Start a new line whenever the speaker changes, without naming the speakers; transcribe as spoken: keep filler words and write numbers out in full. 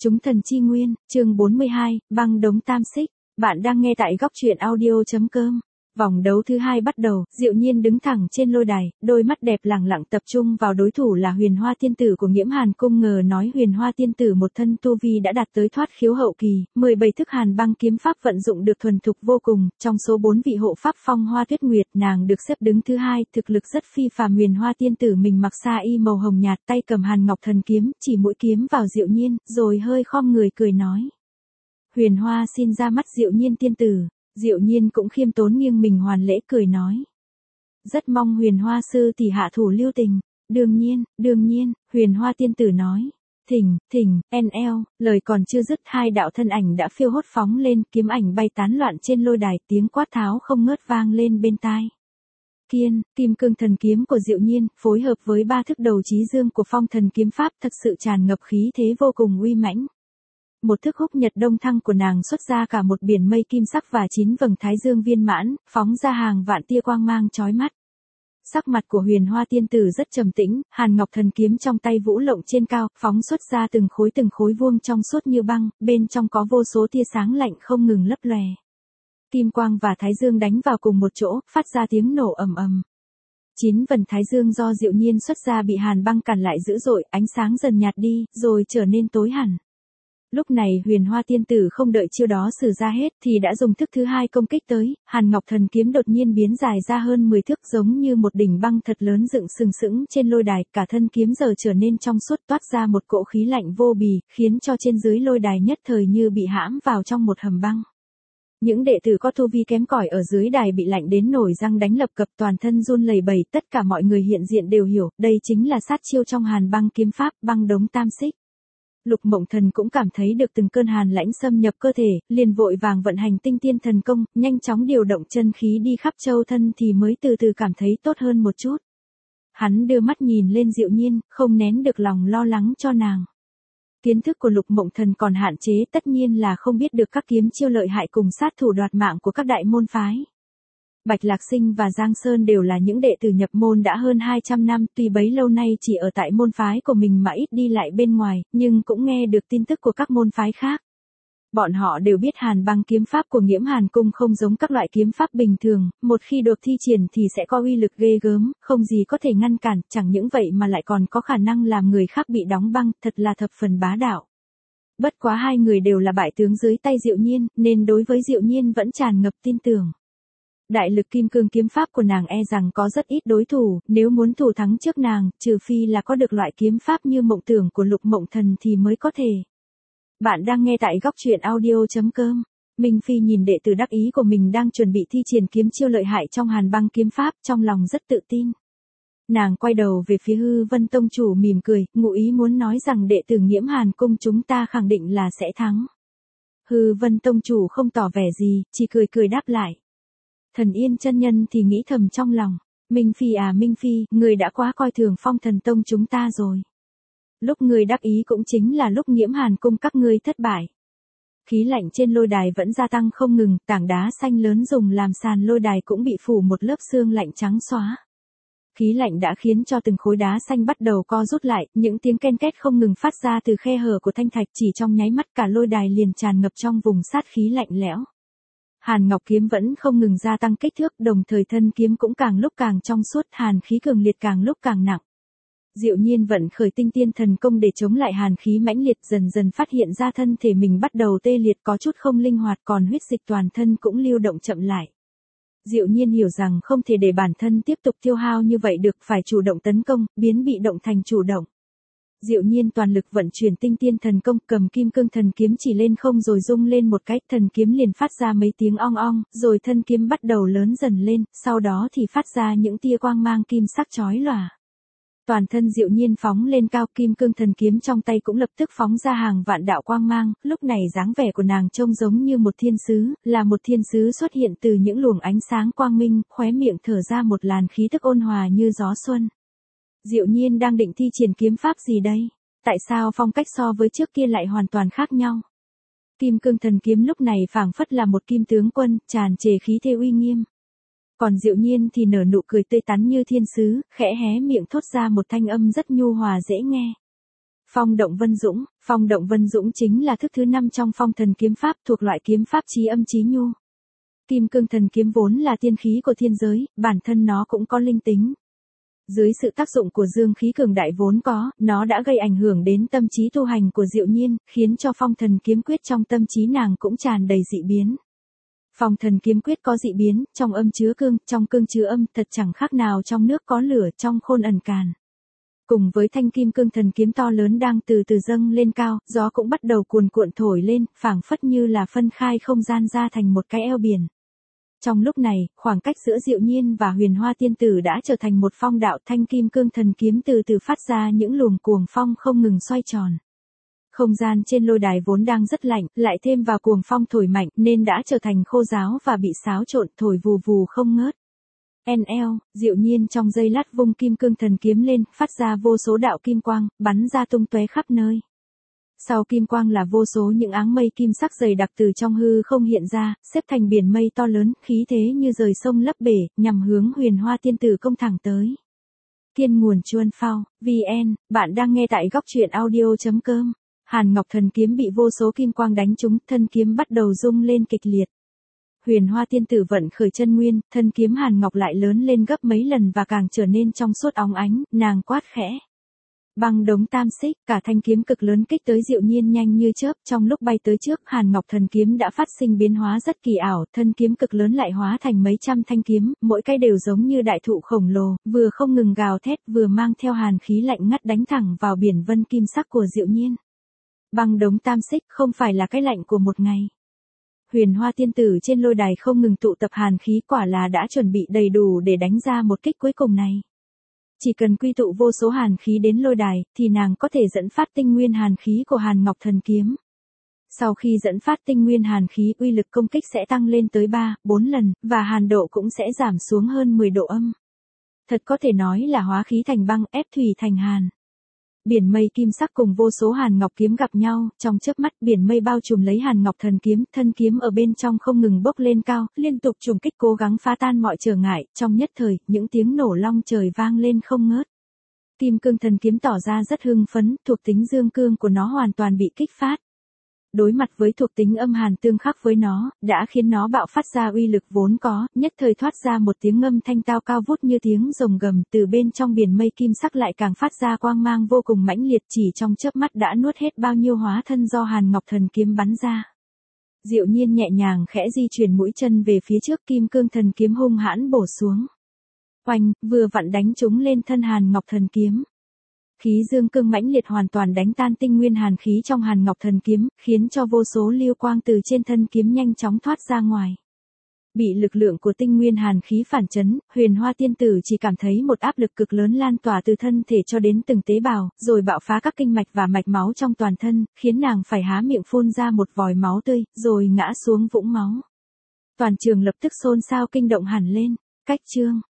Chúng thần chi nguyên, chương bốn mươi hai, băng đống tam xích. Bạn đang nghe tại góc truyện audio.com. Vòng đấu thứ hai bắt đầu, Diệu Nhiên đứng thẳng trên lôi đài, đôi mắt đẹp lẳng lặng tập trung vào đối thủ là Huyền Hoa Tiên Tử của Nghiễm Hàn Cung. Ngờ nói Huyền Hoa Tiên Tử một thân tu vi đã đạt tới thoát khiếu hậu kỳ, mười bảy thức Hàn băng kiếm pháp vận dụng được thuần thục vô cùng, trong số bốn vị hộ pháp Phong Hoa Tuyết Nguyệt, nàng được xếp đứng thứ hai, thực lực rất phi phàm. Huyền Hoa Tiên Tử mình mặc sa y màu hồng nhạt, tay cầm Hàn Ngọc Thần kiếm, chỉ mũi kiếm vào Diệu Nhiên, rồi hơi khom người cười nói: "Huyền Hoa xin ra mắt Diệu Nhiên tiên tử." Diệu Nhiên cũng khiêm tốn nghiêng mình hoàn lễ cười nói: "Rất mong Huyền Hoa sư tỷ hạ thủ lưu tình." "Đương nhiên, đương nhiên." Huyền Hoa tiên tử nói. Thình, thình, en eo, lời còn chưa dứt, hai đạo thân ảnh đã phiêu hốt phóng lên, kiếm ảnh bay tán loạn trên lôi đài, tiếng quát tháo không ngớt vang lên bên tai. Kiên, Kim Cương Thần kiếm của Diệu Nhiên, phối hợp với ba thức đầu chí dương của Phong Thần kiếm pháp, thật sự tràn ngập khí thế vô cùng uy mãnh. Một thức húc nhật đông thăng của nàng xuất ra cả một biển mây kim sắc và chín vầng thái dương viên mãn, phóng ra hàng vạn tia quang mang chói mắt. Sắc mặt của Huyền Hoa tiên tử rất trầm tĩnh, Hàn Ngọc Thần kiếm trong tay vũ lộng trên cao, phóng xuất ra từng khối từng khối vuông trong suốt như băng, bên trong có vô số tia sáng lạnh không ngừng lấp lòe. Kim quang và thái dương đánh vào cùng một chỗ, phát ra tiếng nổ ầm ầm. Chín vần thái dương do Diệu Nhiên xuất ra bị hàn băng cản lại dữ dội, ánh sáng dần nhạt đi, rồi trở nên tối hẳn. Lúc này Huyền Hoa tiên tử không đợi chiêu đó sử ra hết thì đã dùng thức thứ hai công kích tới, Hàn Ngọc Thần kiếm đột nhiên biến dài ra hơn mười thước, giống như một đỉnh băng thật lớn dựng sừng sững trên lôi đài, cả thân kiếm giờ trở nên trong suốt, toát ra một cỗ khí lạnh vô bì, khiến cho trên dưới lôi đài nhất thời như bị hãm vào trong một hầm băng. Những đệ tử có tu vi kém cỏi ở dưới đài bị lạnh đến nổi răng đánh lập cập, toàn thân run lẩy bẩy, tất cả mọi người hiện diện đều hiểu, đây chính là sát chiêu trong Hàn băng kiếm pháp, băng đống tam xích. Lục Mộng Thần cũng cảm thấy được từng cơn hàn lãnh xâm nhập cơ thể, liền vội vàng vận hành tinh tiên thần công, nhanh chóng điều động chân khí đi khắp châu thân thì mới từ từ cảm thấy tốt hơn một chút. Hắn đưa mắt nhìn lên Diệu Nhiên, không nén được lòng lo lắng cho nàng. Kiến thức của Lục Mộng Thần còn hạn chế, tất nhiên là không biết được các kiếm chiêu lợi hại cùng sát thủ đoạt mạng của các đại môn phái. Bạch Lạc Sinh và Giang Sơn đều là những đệ tử nhập môn đã hơn hai trăm năm, tuy bấy lâu nay chỉ ở tại môn phái của mình mà ít đi lại bên ngoài, nhưng cũng nghe được tin tức của các môn phái khác. Bọn họ đều biết Hàn băng kiếm pháp của Nghiễm Hàn Cung không giống các loại kiếm pháp bình thường, một khi được thi triển thì sẽ có uy lực ghê gớm, không gì có thể ngăn cản, chẳng những vậy mà lại còn có khả năng làm người khác bị đóng băng, thật là thập phần bá đạo. Bất quá hai người đều là bại tướng dưới tay Diệu Nhiên, nên đối với Diệu Nhiên vẫn tràn ngập tin tưởng. Đại lực kim cương kiếm pháp của nàng e rằng có rất ít đối thủ, nếu muốn thủ thắng trước nàng, trừ phi là có được loại kiếm pháp như mộng tưởng của Lục Mộng Thần thì mới có thể. Bạn đang nghe tại góc truyện audio.com. Minh Phi nhìn đệ tử đắc ý của mình đang chuẩn bị thi triển kiếm chiêu lợi hại trong Hàn băng kiếm pháp, trong lòng rất tự tin. Nàng quay đầu về phía Hư Vân Tông chủ mỉm cười, ngụ ý muốn nói rằng đệ tử Nghiễm Hàn Cung chúng ta khẳng định là sẽ thắng. Hư Vân Tông chủ không tỏ vẻ gì, chỉ cười cười đáp lại. Thần Yên chân nhân thì nghĩ thầm trong lòng, Minh Phi à Minh Phi, người đã quá coi thường Phong Thần Tông chúng ta rồi. Lúc người đắc ý cũng chính là lúc Nghiễm Hàn Cung các ngươi thất bại. Khí lạnh trên lôi đài vẫn gia tăng không ngừng, tảng đá xanh lớn dùng làm sàn lôi đài cũng bị phủ một lớp sương lạnh trắng xóa. Khí lạnh đã khiến cho từng khối đá xanh bắt đầu co rút lại, những tiếng ken két không ngừng phát ra từ khe hở của thanh thạch, chỉ trong nháy mắt cả lôi đài liền tràn ngập trong vùng sát khí lạnh lẽo. Hàn Ngọc kiếm vẫn không ngừng gia tăng kích thước, đồng thời thân kiếm cũng càng lúc càng trong suốt, hàn khí cường liệt càng lúc càng nặng. Diệu Nhiên vận khởi tinh tiên thần công để chống lại hàn khí mãnh liệt, dần dần phát hiện ra thân thể mình bắt đầu tê liệt, có chút không linh hoạt, còn huyết dịch toàn thân cũng lưu động chậm lại. Diệu Nhiên hiểu rằng không thể để bản thân tiếp tục tiêu hao như vậy được, phải chủ động tấn công, biến bị động thành chủ động. Diệu Nhiên toàn lực vận chuyển tinh tiên thần công, cầm kim cương thần kiếm chỉ lên không rồi rung lên một cái, thần kiếm liền phát ra mấy tiếng ong ong, rồi thân kiếm bắt đầu lớn dần lên, sau đó thì phát ra những tia quang mang kim sắc chói lòa. Toàn thân Diệu Nhiên phóng lên cao, kim cương thần kiếm trong tay cũng lập tức phóng ra hàng vạn đạo quang mang, lúc này dáng vẻ của nàng trông giống như một thiên sứ, là một thiên sứ xuất hiện từ những luồng ánh sáng quang minh, khóe miệng thở ra một làn khí tức ôn hòa như gió xuân. Diệu Nhiên đang định thi triển kiếm pháp gì đây? Tại sao phong cách so với trước kia lại hoàn toàn khác nhau? Kim cương thần kiếm lúc này phảng phất là một kim tướng quân, tràn trề khí thế uy nghiêm. Còn Diệu Nhiên thì nở nụ cười tươi tắn như thiên sứ, khẽ hé miệng thốt ra một thanh âm rất nhu hòa dễ nghe. Phong Động Vân Dũng. Phong Động Vân Dũng chính là thức thứ năm trong phong thần kiếm pháp, thuộc loại kiếm pháp chí âm chí nhu. Kim cương thần kiếm vốn là tiên khí của thiên giới, bản thân nó cũng có linh tính. Dưới sự tác dụng của dương khí cường đại vốn có, nó đã gây ảnh hưởng đến tâm trí tu hành của Diệu Nhiên, khiến cho phong thần kiếm quyết trong tâm trí nàng cũng tràn đầy dị biến. Phong thần kiếm quyết có dị biến, trong âm chứa cương, trong cương chứa âm, thật chẳng khác nào trong nước có lửa, trong khôn ẩn càn. Cùng với thanh kim cương thần kiếm to lớn đang từ từ dâng lên cao, gió cũng bắt đầu cuồn cuộn thổi lên, phảng phất như là phân khai không gian ra thành một cái eo biển. Trong lúc này, khoảng cách giữa Diệu Nhiên và Huyền Hoa Tiên Tử đã trở thành một phong đạo, thanh kim cương thần kiếm từ từ phát ra những luồng cuồng phong không ngừng xoay tròn. Không gian trên lôi đài vốn đang rất lạnh, lại thêm vào cuồng phong thổi mạnh nên đã trở thành khô ráo và bị xáo trộn thổi vù vù không ngớt. en lờ, Diệu Nhiên trong giây lát vung kim cương thần kiếm lên, phát ra vô số đạo kim quang, bắn ra tung tóe khắp nơi. Sau kim quang là vô số những áng mây kim sắc dày đặc từ trong hư không hiện ra, xếp thành biển mây to lớn, khí thế như rời sông lấp bể, nhằm hướng Huyền Hoa Tiên Tử công thẳng tới. Thiên nguồn chuôn phao, vn, bạn đang nghe tại góc truyện audio chấm com. Hàn Ngọc thần kiếm bị vô số kim quang đánh trúng, thân kiếm bắt đầu rung lên kịch liệt. Huyền Hoa Tiên Tử vận khởi chân nguyên, thân kiếm Hàn Ngọc lại lớn lên gấp mấy lần và càng trở nên trong suốt óng ánh, nàng quát khẽ. Băng đống tam xích, cả thanh kiếm cực lớn kích tới Diệu Nhiên nhanh như chớp, trong lúc bay tới trước, Hàn Ngọc thần kiếm đã phát sinh biến hóa rất kỳ ảo, thân kiếm cực lớn lại hóa thành mấy trăm thanh kiếm, mỗi cái đều giống như đại thụ khổng lồ, vừa không ngừng gào thét, vừa mang theo hàn khí lạnh ngắt đánh thẳng vào biển vân kim sắc của Diệu Nhiên. Băng đống tam xích không phải là cái lạnh của một ngày. Huyền Hoa Tiên Tử trên lôi đài không ngừng tụ tập hàn khí, quả là đã chuẩn bị đầy đủ để đánh ra một kích cuối cùng này. Chỉ cần quy tụ vô số hàn khí đến lôi đài, thì nàng có thể dẫn phát tinh nguyên hàn khí của Hàn Ngọc thần kiếm. Sau khi dẫn phát tinh nguyên hàn khí, uy lực công kích sẽ tăng lên tới ba, bốn lần, và hàn độ cũng sẽ giảm xuống hơn mười độ âm. Thật có thể nói là hóa khí thành băng, ép thủy thành hàn. Biển mây kim sắc cùng vô số hàn ngọc kiếm gặp nhau, trong chớp mắt biển mây bao trùm lấy Hàn Ngọc thần kiếm, thân kiếm ở bên trong không ngừng bốc lên cao, liên tục trùng kích cố gắng phá tan mọi trở ngại, trong nhất thời, những tiếng nổ long trời vang lên không ngớt. Kim cương thần kiếm tỏ ra rất hưng phấn, thuộc tính dương cương của nó hoàn toàn bị kích phát. Đối mặt với thuộc tính âm hàn tương khắc với nó, đã khiến nó bạo phát ra uy lực vốn có, nhất thời thoát ra một tiếng ngâm thanh tao cao vút như tiếng rồng gầm, từ bên trong biển mây kim sắc lại càng phát ra quang mang vô cùng mãnh liệt, chỉ trong chớp mắt đã nuốt hết bao nhiêu hóa thân do Hàn Ngọc thần kiếm bắn ra. Diệu Nhiên nhẹ nhàng khẽ di chuyển mũi chân về phía trước, kim cương thần kiếm hung hãn bổ xuống. Oanh, vừa vặn đánh trúng lên thân Hàn Ngọc thần kiếm. Khí dương cương mãnh liệt hoàn toàn đánh tan tinh nguyên hàn khí trong Hàn Ngọc thần kiếm, khiến cho vô số lưu quang từ trên thân kiếm nhanh chóng thoát ra ngoài. Bị lực lượng của tinh nguyên hàn khí phản chấn, Huyền Hoa Tiên Tử chỉ cảm thấy một áp lực cực lớn lan tỏa từ thân thể cho đến từng tế bào, rồi bạo phá các kinh mạch và mạch máu trong toàn thân, khiến nàng phải há miệng phun ra một vòi máu tươi, rồi ngã xuống vũng máu. Toàn trường lập tức xôn xao kinh động hẳn lên. Cách chương